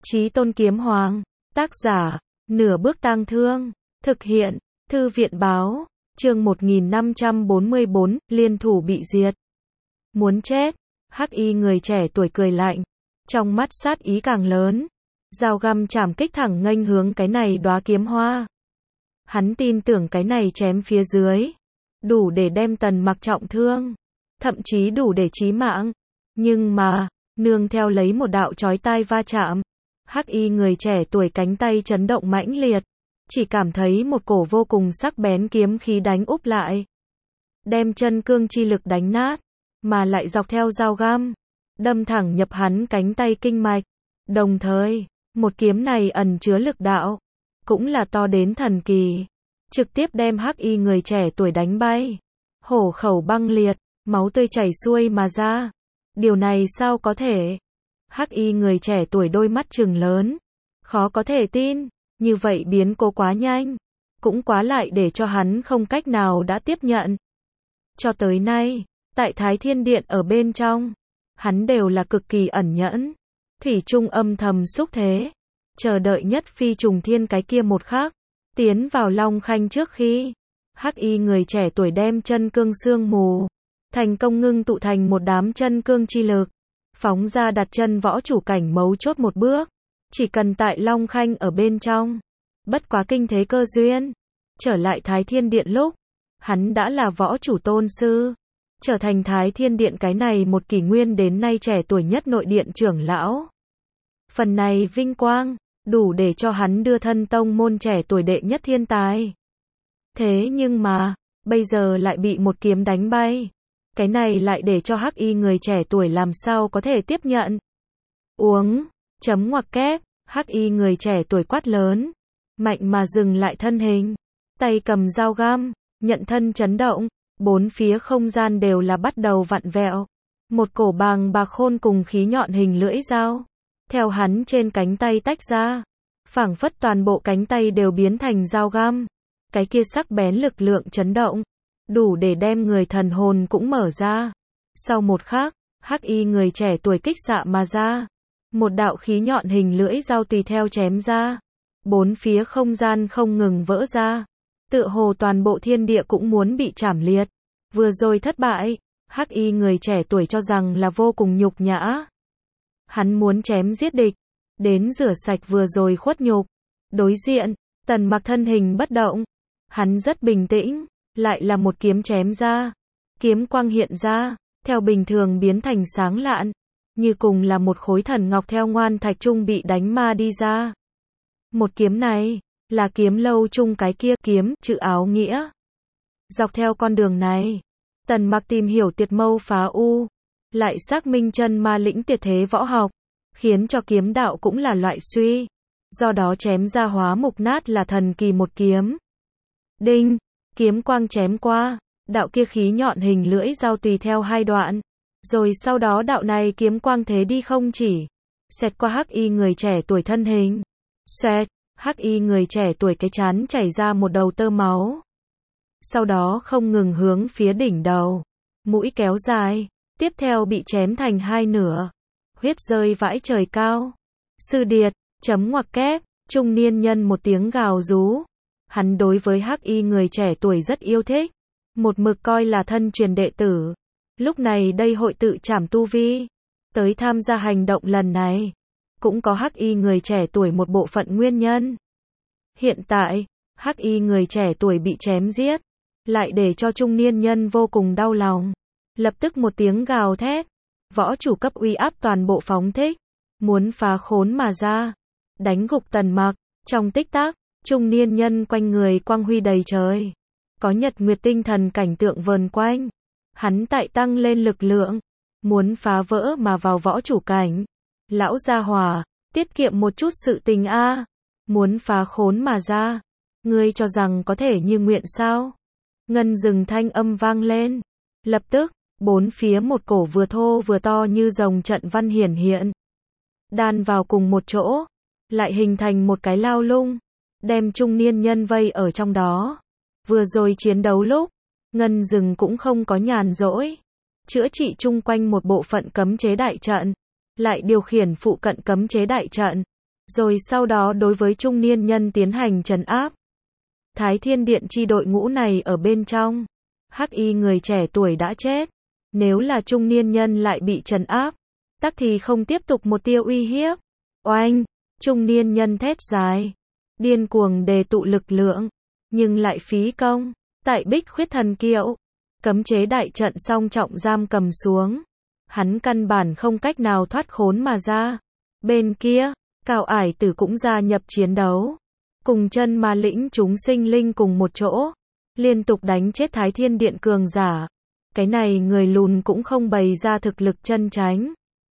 Chí Tôn Kiếm Hoàng, tác giả, Nửa Bước Tang Thương, thực hiện, Thư viện báo, chương 1544, liên thủ bị diệt. Muốn chết, hắc y người trẻ tuổi cười lạnh, trong mắt sát ý càng lớn, dao găm chảm kích thẳng nghênh hướng cái này đóa kiếm hoa. Hắn tin tưởng cái này chém phía dưới, đủ để đem Tần Mặc trọng thương, thậm chí đủ để chí mạng. Nhưng mà, nương theo lấy một đạo chói tai va chạm, hắc y người trẻ tuổi cánh tay chấn động mãnh liệt, chỉ cảm thấy một cổ vô cùng sắc bén kiếm khí đánh úp lại, đem chân cương chi lực đánh nát, mà lại dọc theo dao găm, đâm thẳng nhập hắn cánh tay kinh mạch. Đồng thời, một kiếm này ẩn chứa lực đạo, cũng là to đến thần kỳ, trực tiếp đem hắc y người trẻ tuổi đánh bay, hổ khẩu băng liệt, máu tươi chảy xuôi mà ra. Điều này sao có thể? Hắc y người trẻ tuổi đôi mắt trừng lớn, khó có thể tin, như vậy biến cố quá nhanh, cũng quá lại để cho hắn không cách nào đã tiếp nhận. Cho tới nay, tại Thái Thiên Điện ở bên trong, hắn đều là cực kỳ ẩn nhẫn, thủy chung âm thầm xúc thế, chờ đợi nhất phi trùng thiên cái kia một khắc, tiến vào Long Khanh trước khi, hắc y người trẻ tuổi đem chân cương xương mù, thành công ngưng tụ thành một đám chân cương chi lực, phóng ra đặt chân võ chủ cảnh mấu chốt một bước, chỉ cần tại Long Khanh ở bên trong, bất quá kinh thế cơ duyên, trở lại Thái Thiên Điện lúc, hắn đã là võ chủ tôn sư, trở thành Thái Thiên Điện cái này một kỷ nguyên đến nay trẻ tuổi nhất nội điện trưởng lão. Phần này vinh quang, đủ để cho hắn đưa thân tông môn trẻ tuổi đệ nhất thiên tài. Thế nhưng mà, bây giờ lại bị một kiếm đánh bay. Cái này lại để cho hắc y người trẻ tuổi làm sao có thể tiếp nhận. Uống, chấm ngoặc kép, hắc y người trẻ tuổi quát lớn, mạnh mà dừng lại thân hình, tay cầm dao găm, nhận thân chấn động, bốn phía không gian đều là bắt đầu vặn vẹo. Một cổ bàng bạc khôn cùng khí nhọn hình lưỡi dao, theo hắn trên cánh tay tách ra, phảng phất toàn bộ cánh tay đều biến thành dao găm. Cái kia sắc bén lực lượng chấn động, đủ để đem người thần hồn cũng mở ra. Sau một khắc, hắc y người trẻ tuổi kích xạ mà ra, một đạo khí nhọn hình lưỡi dao tùy theo chém ra, bốn phía không gian không ngừng vỡ ra, tựa hồ toàn bộ thiên địa cũng muốn bị chảm liệt. Vừa rồi thất bại, hắc y người trẻ tuổi cho rằng là vô cùng nhục nhã. Hắn muốn chém giết địch, đến rửa sạch vừa rồi khuất nhục. Đối diện, Tần Mặc thân hình bất động, hắn rất bình tĩnh, lại là một kiếm chém ra, kiếm quang hiện ra, theo bình thường biến thành sáng lạn, như cùng là một khối thần ngọc theo ngoan thạch trung bị đánh ma đi ra. Một kiếm này, là kiếm lâu chung cái kia kiếm, chữ áo nghĩa. Dọc theo con đường này, Tần Mặc tìm hiểu tuyệt mâu phá u, lại xác minh chân ma lĩnh tuyệt thế võ học, khiến cho kiếm đạo cũng là loại suy, do đó chém ra hóa mục nát là thần kỳ một kiếm. Đinh, kiếm quang chém qua, đạo kia khí nhọn hình lưỡi dao tùy theo hai đoạn, rồi sau đó đạo này kiếm quang thế đi không chỉ, xẹt qua hắc y người trẻ tuổi thân hình, xẹt, hắc y người trẻ tuổi cái trán chảy ra một đầu tơ máu. Sau đó không ngừng hướng phía đỉnh đầu, mũi kéo dài, tiếp theo bị chém thành hai nửa, huyết rơi vãi trời cao. Sư điệt, chấm ngoặc kép, trung niên nhân một tiếng gào rú. Hắn đối với hắc y người trẻ tuổi rất yêu thích, một mực coi là thân truyền đệ tử. Lúc này đây hội tự trảm tu vi, tới tham gia hành động lần này, cũng có hắc y người trẻ tuổi một bộ phận nguyên nhân. Hiện tại, hắc y người trẻ tuổi bị chém giết, lại để cho trung niên nhân vô cùng đau lòng. Lập tức một tiếng gào thét, võ chủ cấp uy áp toàn bộ phóng thích, muốn phá khốn mà ra, đánh gục Tần Mặc. Trong tích tắc, trung niên nhân quanh người quang huy đầy trời, có nhật nguyệt tinh thần cảnh tượng vờn quanh, hắn tại tăng lên lực lượng, muốn phá vỡ mà vào võ chủ cảnh. Lão gia hỏa, tiết kiệm một chút sự tình a, muốn phá khốn mà ra, ngươi cho rằng có thể như nguyện sao? Ngân rừng thanh âm vang lên, lập tức, bốn phía một cổ vừa thô vừa to như rồng trận văn hiển hiện, đan vào cùng một chỗ, lại hình thành một cái lao lung, đem trung niên nhân vây ở trong đó. Vừa rồi chiến đấu lúc, Ngân rừng cũng không có nhàn rỗi, chữa trị chung quanh một bộ phận cấm chế đại trận, lại điều khiển phụ cận cấm chế đại trận, rồi sau đó đối với trung niên nhân tiến hành trấn áp. Thái Thiên Điện chi đội ngũ này ở bên trong, hắc y người trẻ tuổi đã chết, nếu là trung niên nhân lại bị trấn áp, tắc thì không tiếp tục một tia uy hiếp. Oanh, trung niên nhân thét dài, điên cuồng đề tụ lực lượng, nhưng lại phí công. Tại Bích Khuyết Thần Kiệu, cấm chế đại trận song trọng giam cầm xuống, hắn căn bản không cách nào thoát khốn mà ra. Bên kia, Cao Ải Tử cũng gia nhập chiến đấu, cùng chân ma lĩnh chúng sinh linh cùng một chỗ, liên tục đánh chết Thái Thiên Điện cường giả. Cái này người lùn cũng không bày ra thực lực chân chánh,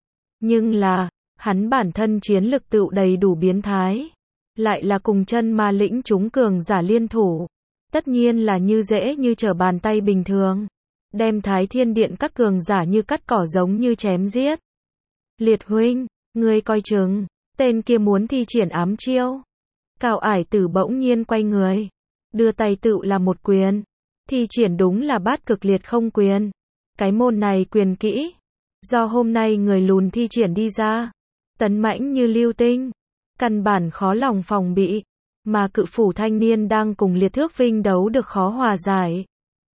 nhưng là, hắn bản thân chiến lực tựu đầy đủ biến thái, lại là cùng chân ma lĩnh chúng cường giả liên thủ, tất nhiên là như dễ như trở bàn tay bình thường, đem Thái Thiên Điện các cường giả như cắt cỏ giống như chém giết. Liệt huynh, ngươi coi chừng, tên kia muốn thi triển ám chiêu. Cao Ải Tử bỗng nhiên quay người, đưa tay tựu là một quyền, thi triển đúng là Bát Cực Liệt Không Quyền. Cái môn này quyền kỹ, do hôm nay người lùn thi triển đi ra, tấn mãnh như lưu tinh, căn bản khó lòng phòng bị, mà cự phủ thanh niên đang cùng Liệt Thước Vinh đấu được khó hòa giải.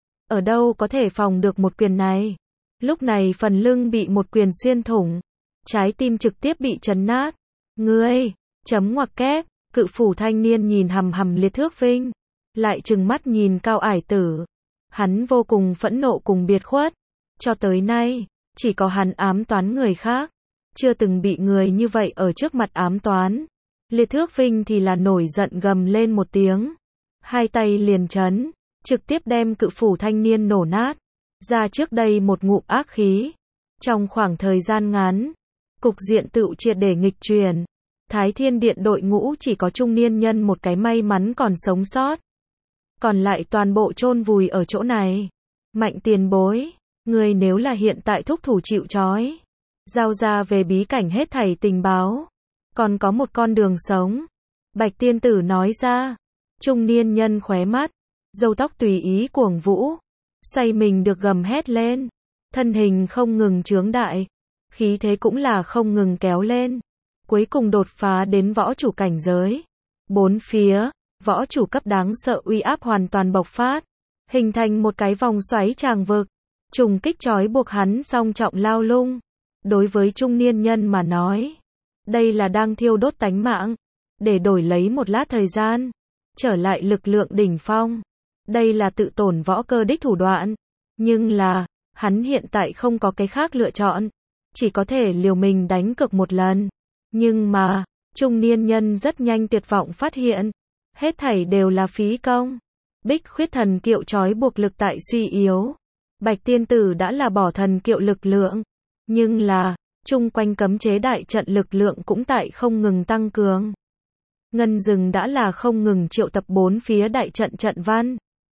Ở đâu có thể phòng được một quyền này? Lúc này phần lưng bị một quyền xuyên thủng, trái tim trực tiếp bị chấn nát. Ngươi, chấm ngoặc kép, cự phủ thanh niên nhìn hằm hằm Liệt Thước Vinh, lại trừng mắt nhìn Cao Ải Tử. Hắn vô cùng phẫn nộ cùng biệt khuất, cho tới nay, chỉ có hắn ám toán người khác, chưa từng bị người như vậy ở trước mặt ám toán. Liệt Thước Vinh thì là nổi giận gầm lên một tiếng, hai tay liền chấn, trực tiếp đem cự phủ thanh niên nổ nát, ra trước đây một ngụm ác khí. Trong khoảng thời gian ngắn, cục diện tựu triệt để nghịch chuyển, Thái Thiên Điện đội ngũ chỉ có trung niên nhân một cái may mắn còn sống sót, còn lại toàn bộ chôn vùi ở chỗ này. Mạnh tiền bối, người nếu là hiện tại thúc thủ chịu trói, giao ra về bí cảnh hết thảy tình báo, còn có một con đường sống. Bạch tiên tử nói ra. Trung niên nhân khóe mắt, râu tóc tùy ý cuồng vũ, xoay mình được gầm hét lên, thân hình không ngừng chướng đại, khí thế cũng là không ngừng kéo lên, cuối cùng đột phá đến võ chủ cảnh giới. Bốn phía, võ chủ cấp đáng sợ uy áp hoàn toàn bộc phát, hình thành một cái vòng xoáy tràng vực, trùng kích trói buộc hắn song trọng lao lung. Đối với trung niên nhân mà nói, đây là đang thiêu đốt tánh mạng, để đổi lấy một lát thời gian, trở lại lực lượng đỉnh phong. Đây là tự tổn võ cơ đích thủ đoạn, nhưng là, hắn hiện tại không có cái khác lựa chọn, chỉ có thể liều mình đánh cược một lần. Nhưng mà, trung niên nhân rất nhanh tuyệt vọng phát hiện, hết thảy đều là phí công. Bích Khuyết Thần Kiệu trói buộc lực tại suy yếu, Bạch tiên tử đã là bỏ thần kiệu lực lượng, nhưng là, chung quanh cấm chế đại trận lực lượng cũng tại không ngừng tăng cường. Ngân Dừng đã là không ngừng triệu tập bốn phía đại trận trận văn,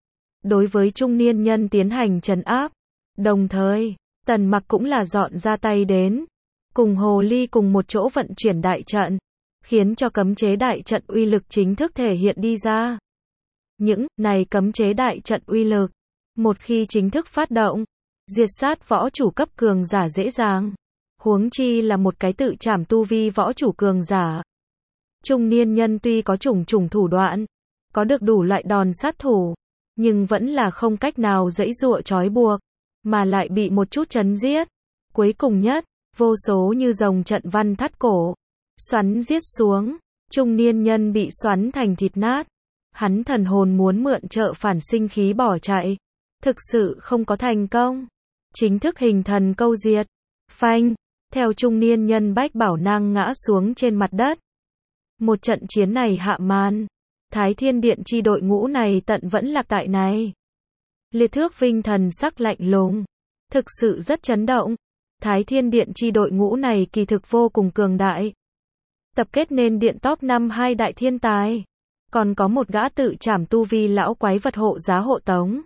đối với trung niên nhân tiến hành trấn áp. Đồng thời, Tần Mặc cũng là dọn ra tay đến, cùng Hồ Ly cùng một chỗ vận chuyển đại trận, khiến cho cấm chế đại trận uy lực chính thức thể hiện đi ra. Những này cấm chế đại trận uy lực, một khi chính thức phát động, diệt sát võ chủ cấp cường giả dễ dàng, huống chi là một cái tự trảm tu vi võ chủ cường giả. Trung niên nhân tuy có chủng chủng thủ đoạn, có được đủ loại đòn sát thủ, nhưng vẫn là không cách nào giãy giụa trói buộc, mà lại bị một chút chấn giết. Cuối cùng nhất, vô số như rồng trận văn thắt cổ, xoắn giết xuống, trung niên nhân bị xoắn thành thịt nát. Hắn thần hồn muốn mượn trợ phản sinh khí bỏ chạy, thực sự không có thành công. Chính thức hình thần câu diệt. Phanh, theo trung niên nhân Bách Bảo Nang ngã xuống trên mặt đất. Một trận chiến này hạ màn, Thái Thiên Điện chi đội ngũ này tận vẫn lạc tại này. Liệt Thước Vinh thần sắc lạnh lùng, thực sự rất chấn động. Thái Thiên Điện chi đội ngũ này kỳ thực vô cùng cường đại, tập kết nên điện top 5 hai đại thiên tài, còn có một gã tự trảm tu vi lão quái vật hộ giá hộ tống.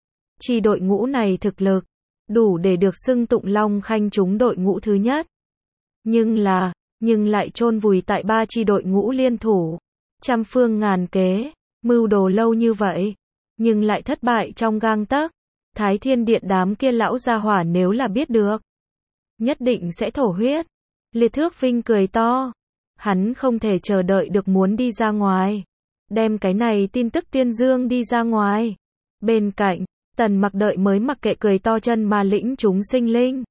Chi đội ngũ này thực lực đủ để được xưng tụng Long Khanh chúng đội ngũ thứ nhất. Nhưng lại chôn vùi tại ba chi đội ngũ liên thủ, trăm phương ngàn kế, mưu đồ lâu như vậy, nhưng lại thất bại trong gang tấc. Thái Thiên Điện đám kia lão gia hỏa nếu là biết được, nhất định sẽ thổ huyết. Liệt Thước Vinh cười to, Hắn không thể chờ đợi được muốn đi ra ngoài. Đem cái này tin tức tuyên dương đi ra ngoài. Bên cạnh, Tần Mặc đợi mới mặc kệ cười to chân mà lĩnh chúng sinh linh.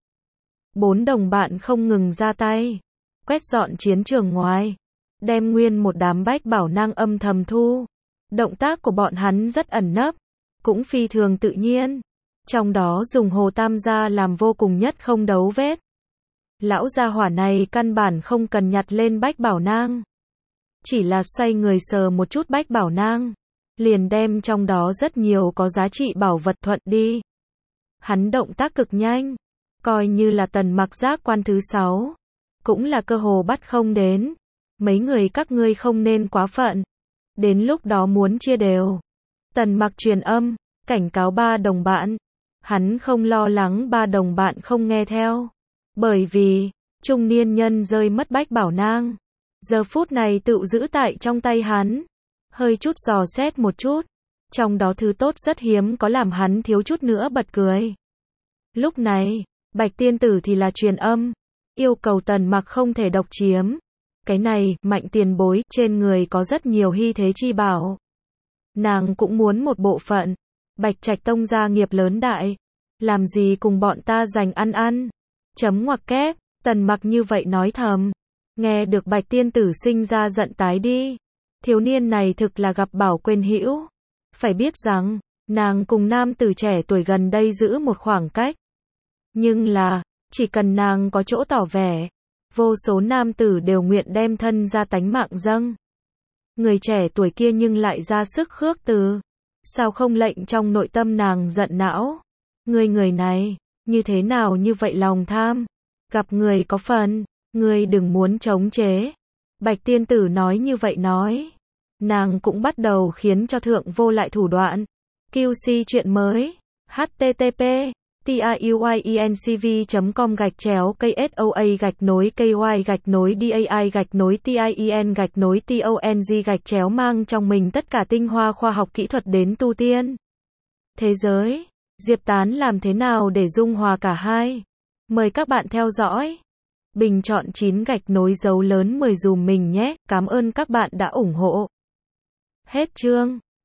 4 đồng bạn không ngừng ra tay. Quét dọn chiến trường ngoài. Đem nguyên một đám bách bảo nang âm thầm thu. Động tác của bọn hắn rất ẩn nấp. Cũng phi thường tự nhiên. Trong đó dùng Hồ Tam gia làm vô cùng nhất không đấu vết. Lão gia hỏa này căn bản không cần nhặt lên bách bảo nang. Chỉ là xoay người sờ một chút bách bảo nang. Liền đem trong đó rất nhiều có giá trị bảo vật thuận đi. Hắn động tác cực nhanh. Coi như là Tần Mặc giác quan thứ 6. Cũng là cơ hồ bắt không đến. Mấy người các ngươi không nên quá phận. Đến lúc đó muốn chia đều. Tần Mặc truyền âm, cảnh cáo 3 đồng bạn. Hắn không lo lắng 3 đồng bạn không nghe theo. Bởi vì, trung niên nhân rơi mất bách bảo nang. Giờ phút này tự giữ tại trong tay hắn. Hơi chút dò xét một chút. Trong đó thứ tốt rất hiếm có làm hắn thiếu chút nữa bật cười. Lúc này, Bạch tiên tử thì là truyền âm. Yêu cầu Tần Mặc không thể độc chiếm. Cái này, Mạnh tiền bối, trên người có rất nhiều hy thế chi bảo. Nàng cũng muốn một bộ phận. Bạch Trạch tông gia nghiệp lớn đại. Làm gì cùng bọn ta giành ăn ăn. Chấm ngoặc kép, Tần Mặc như vậy nói thầm. Nghe được Bạch tiên tử sinh ra giận tái đi. Thiếu niên này thực là gặp bảo quên hữu. Phải biết rằng, nàng cùng nam tử trẻ tuổi gần đây giữ một khoảng cách. Nhưng là, chỉ cần nàng có chỗ tỏ vẻ, vô số nam tử đều nguyện đem thân ra tánh mạng dâng. Người trẻ tuổi kia nhưng lại ra sức khước từ. Sao không lệnh trong nội tâm nàng giận não? Người này, như thế nào như vậy lòng tham? Gặp người có phần, ngươi đừng muốn chống chế. Bạch tiên tử nói như vậy nói. Nàng cũng bắt đầu khiến cho thượng vô lại thủ đoạn. QC chuyện mới. http tiuyencv.com/KSOA-KY-DAI-TIEN-TONG mang trong mình tất cả tinh hoa khoa học kỹ thuật đến tu tiên. Thế giới, Diệp Tán làm thế nào để dung hòa cả hai? Mời các bạn theo dõi. Bình chọn 9 gạch nối dấu lớn 10 dùm mình nhé. Cảm ơn các bạn đã ủng hộ. Hết chương.